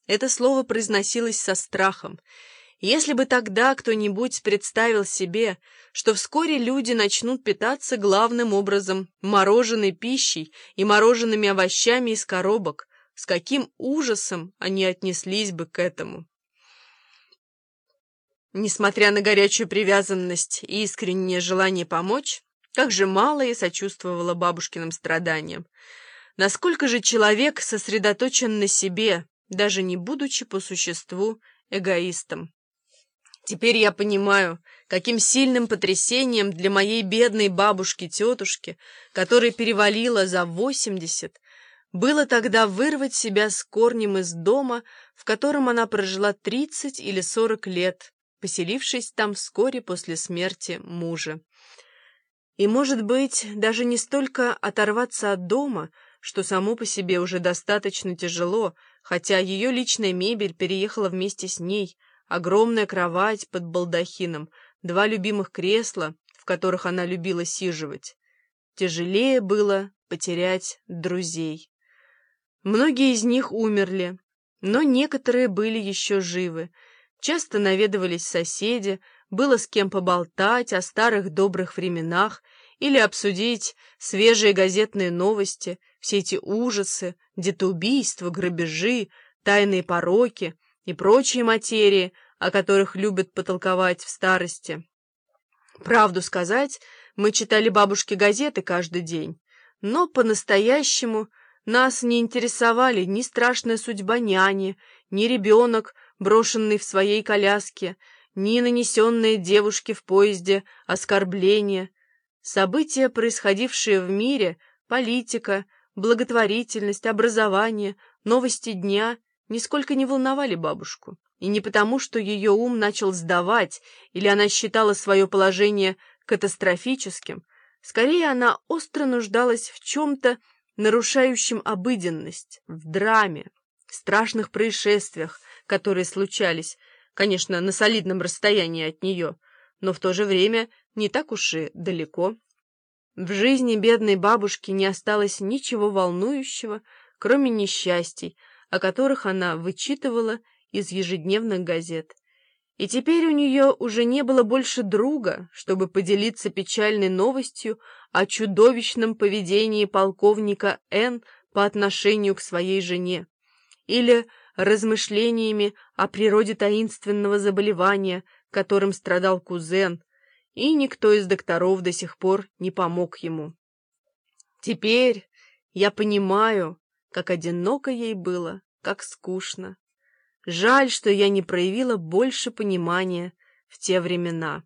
Это слово произносилось со страхом. Если бы тогда кто-нибудь представил себе, что вскоре люди начнут питаться главным образом мороженой пищей и морожеными овощами из коробок, с каким ужасом они отнеслись бы к этому. Несмотря на горячую привязанность и искреннее желание помочь, как же мало я сочувствовала бабушкиным страданиям. Насколько же человек сосредоточен на себе, даже не будучи по существу эгоистом. Теперь я понимаю, каким сильным потрясением для моей бедной бабушки-тетушки, которая перевалила за 80, было тогда вырвать себя с корнем из дома, в котором она прожила 30 или 40 лет, поселившись там вскоре после смерти мужа. И, может быть, даже не столько оторваться от дома, что само по себе уже достаточно тяжело, хотя ее личная мебель переехала вместе с ней, огромная кровать под балдахином, 2 любимых кресла, в которых она любила сиживать. Тяжелее было потерять друзей. Многие из них умерли, но некоторые были еще живы. Часто наведывались соседи, было с кем поболтать о старых добрых временах или обсудить свежие газетные новости, все эти ужасы, детоубийства, грабежи, тайные пороки и прочие материи, о которых любят потолковать в старости. Правду сказать, мы читали бабушке газеты каждый день, но по-настоящему нас не интересовали ни страшная судьба няни, ни ребенок, брошенный в своей коляске, ни нанесенные девушке в поезде оскорбления. События, происходившие в мире, политика, благотворительность, образование, новости дня нисколько не волновали бабушку. И не потому, что ее ум начал сдавать, или она считала свое положение катастрофическим. Скорее, она остро нуждалась в чем-то, нарушающем обыденность, в драме, страшных происшествиях, которые случались, конечно, на солидном расстоянии от нее, но в то же время не так уж и далеко. В жизни бедной бабушки не осталось ничего волнующего, кроме несчастий, о которых она вычитывала из ежедневных газет. И теперь у нее уже не было больше друга, чтобы поделиться печальной новостью о чудовищном поведении полковника Н. по отношению к своей жене, или размышлениями о природе таинственного заболевания, которым страдал кузен, и никто из докторов до сих пор не помог ему. Теперь я понимаю, как одиноко ей было, как скучно. Жаль, что я не проявила больше понимания в те времена.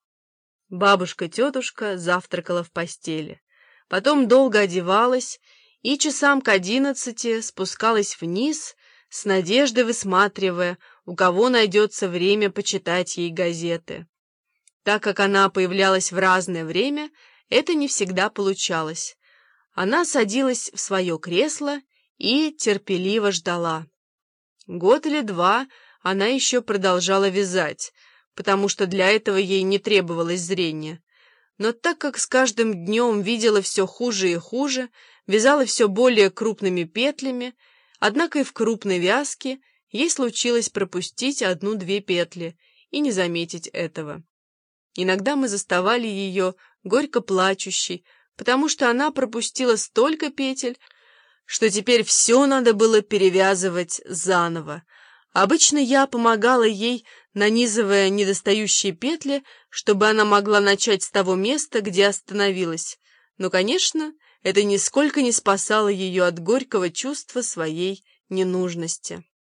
Бабушка-тетушка завтракала в постели, потом долго одевалась и часам к 11 спускалась вниз, с надеждой высматривая, у кого найдется время почитать ей газеты. Так как она появлялась в разное время, это не всегда получалось. Она садилась в свое кресло и терпеливо ждала. Год или 2 она еще продолжала вязать, потому что для этого ей не требовалось зрения. Но так как с каждым днем видела все хуже и хуже, вязала все более крупными петлями, однако и в крупной вязке ей случилось пропустить 1-2 петли и не заметить этого. Иногда мы заставали ее горько плачущей, потому что она пропустила столько петель, что теперь все надо было перевязывать заново. Обычно я помогала ей, нанизывая недостающие петли, чтобы она могла начать с того места, где остановилась. Но, конечно, это нисколько не спасало ее от горького чувства своей ненужности.